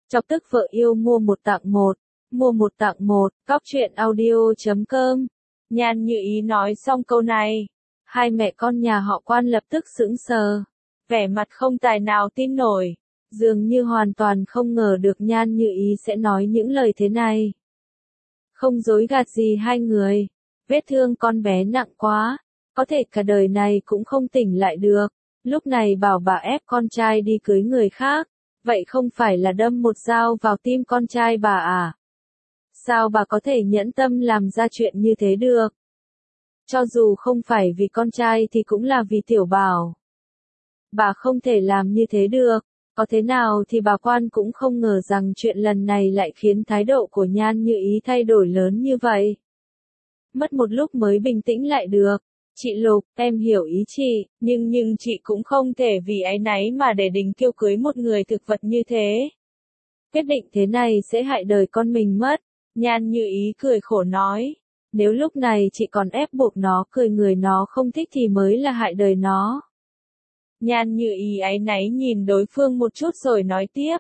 Chọc tức vợ yêu mua một tặng một. Mua một tặng một, cóc truyện audio.com. Nhan Như Ý nói xong câu này, hai mẹ con nhà họ Quan lập tức sững sờ, vẻ mặt không tài nào tin nổi, dường như hoàn toàn không ngờ được Nhan Như Ý sẽ nói những lời thế này. Không dối gạt gì hai người, vết thương con bé nặng quá, có thể cả đời này cũng không tỉnh lại được, lúc này bảo bà ép con trai đi cưới người khác, vậy không phải là đâm một dao vào tim con trai bà à? Sao bà có thể nhẫn tâm làm ra chuyện như thế được? Cho dù không phải vì con trai thì cũng là vì Tiểu Bảo. Bà không thể làm như thế được, có thế nào thì bà Quan cũng không ngờ rằng chuyện lần này lại khiến thái độ của Nhan Như Ý thay đổi lớn như vậy. Mất một lúc mới bình tĩnh lại được. Chị Lục, em hiểu ý chị, nhưng chị cũng không thể vì áy náy mà để Đình Kiêu cưới một người thực vật như thế. Quyết định thế này sẽ hại đời con mình mất. Nhan Như Ý cười khổ nói, nếu lúc này chị còn ép buộc nó cười người nó không thích thì mới là hại đời nó. Nhan Như Ý áy náy nhìn đối phương một chút rồi nói tiếp.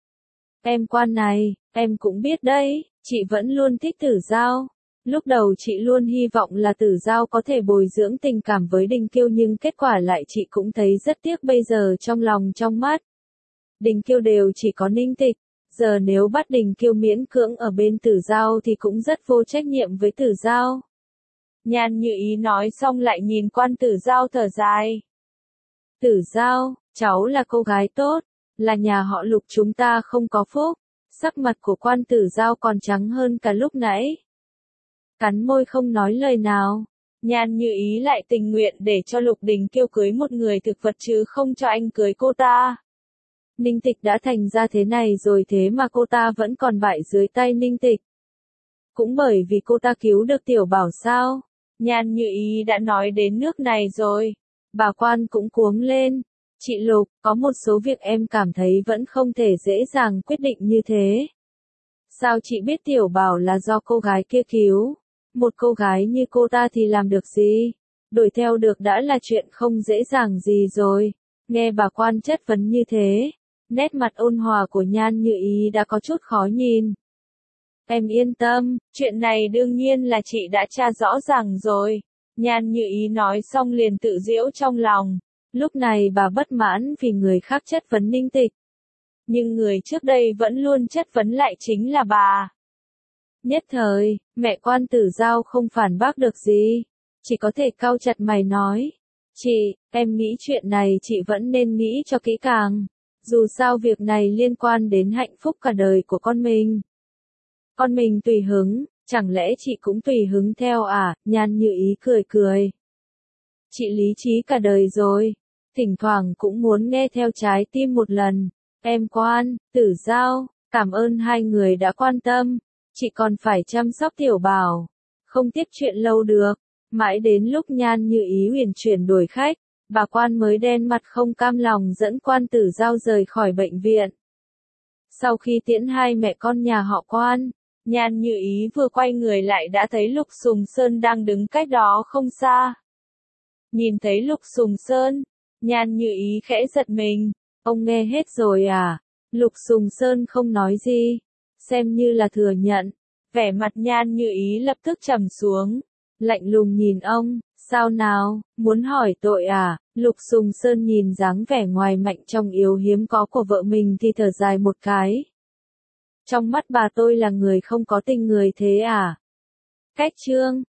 Em Quan này, em cũng biết đấy, chị vẫn luôn thích Tử Giao. Lúc đầu chị luôn hy vọng là Tử Giao có thể bồi dưỡng tình cảm với Đình Kiêu nhưng kết quả lại chị cũng thấy rất tiếc bây giờ trong lòng trong mắt. Đình Kiêu đều chỉ có Ninh Tịch, giờ nếu bắt Đình Kiêu miễn cưỡng ở bên Tử Giao thì cũng rất vô trách nhiệm với Tử Giao. Nhan Như Ý nói xong lại nhìn Quan Tử Giao thở dài. Tử Giao, cháu là cô gái tốt, là nhà họ Lục chúng ta không có phúc. Sắc mặt của Quan Tử Giao còn trắng hơn cả lúc nãy. Cắn môi không nói lời nào. Nhan Như Ý lại tình nguyện để cho Lục Đình Kiêu cưới một người thực vật chứ không cho anh cưới cô ta. Ninh Tịch đã thành ra thế này rồi thế mà cô ta vẫn còn bại dưới tay Ninh Tịch. Cũng bởi vì cô ta cứu được Tiểu Bảo sao? Nhan Như Ý đã nói đến nước này rồi. Bà Quan cũng cuống lên. Chị Lục, có một số việc em cảm thấy vẫn không thể dễ dàng quyết định như thế. Sao chị biết Tiểu Bảo là do cô gái kia cứu? Một cô gái như cô ta thì làm được gì? Đuổi theo được đã là chuyện không dễ dàng gì rồi. Nghe bà Quan chất vấn như thế, nét mặt ôn hòa của Nhan Như Ý đã có chút khó nhìn. Em yên tâm, chuyện này đương nhiên là chị đã tra rõ ràng rồi. Nhan Như Ý nói xong liền tự giễu trong lòng. Lúc này bà bất mãn vì người khác chất vấn Ninh Tịch. Nhưng người trước đây vẫn luôn chất vấn lại chính là bà. Nhất thời, mẹ Quan Tử Giao không phản bác được gì. Chỉ có thể cau chặt mày nói. Chị, em nghĩ chuyện này chị vẫn nên nghĩ cho kỹ càng. Dù sao việc này liên quan đến hạnh phúc cả đời của con mình. Con mình tùy hứng, chẳng lẽ chị cũng tùy hứng theo à? Nhan Như Ý cười cười. Chị lý trí cả đời rồi, thỉnh thoảng cũng muốn nghe theo trái tim một lần. Em Quan, Tử Giao, cảm ơn hai người đã quan tâm. Chị còn phải chăm sóc Tiểu Bảo. Không tiếp chuyện lâu được. Mãi đến lúc Nhan Như Ý huyền chuyển đuổi khách, bà Quan mới đen mặt không cam lòng dẫn Quan Tử Giao rời khỏi bệnh viện. Sau khi tiễn hai mẹ con nhà họ Quan, Nhan Như Ý vừa quay người lại đã thấy Lục Sùng Sơn đang đứng cách đó không xa. Nhìn thấy Lục Sùng Sơn, Nhan Như Ý khẽ giật mình. Ông nghe hết rồi à? Lục Sùng Sơn không nói gì, xem như là thừa nhận. Vẻ mặt Nhan Như Ý lập tức trầm xuống, lạnh lùng nhìn ông. Sao nào, muốn hỏi tội à? Lục Sùng Sơn nhìn dáng vẻ ngoài mạnh trong yếu hiếm có của vợ mình thì thở dài một cái. Trong mắt bà tôi là người không có tình người thế à? Cách chương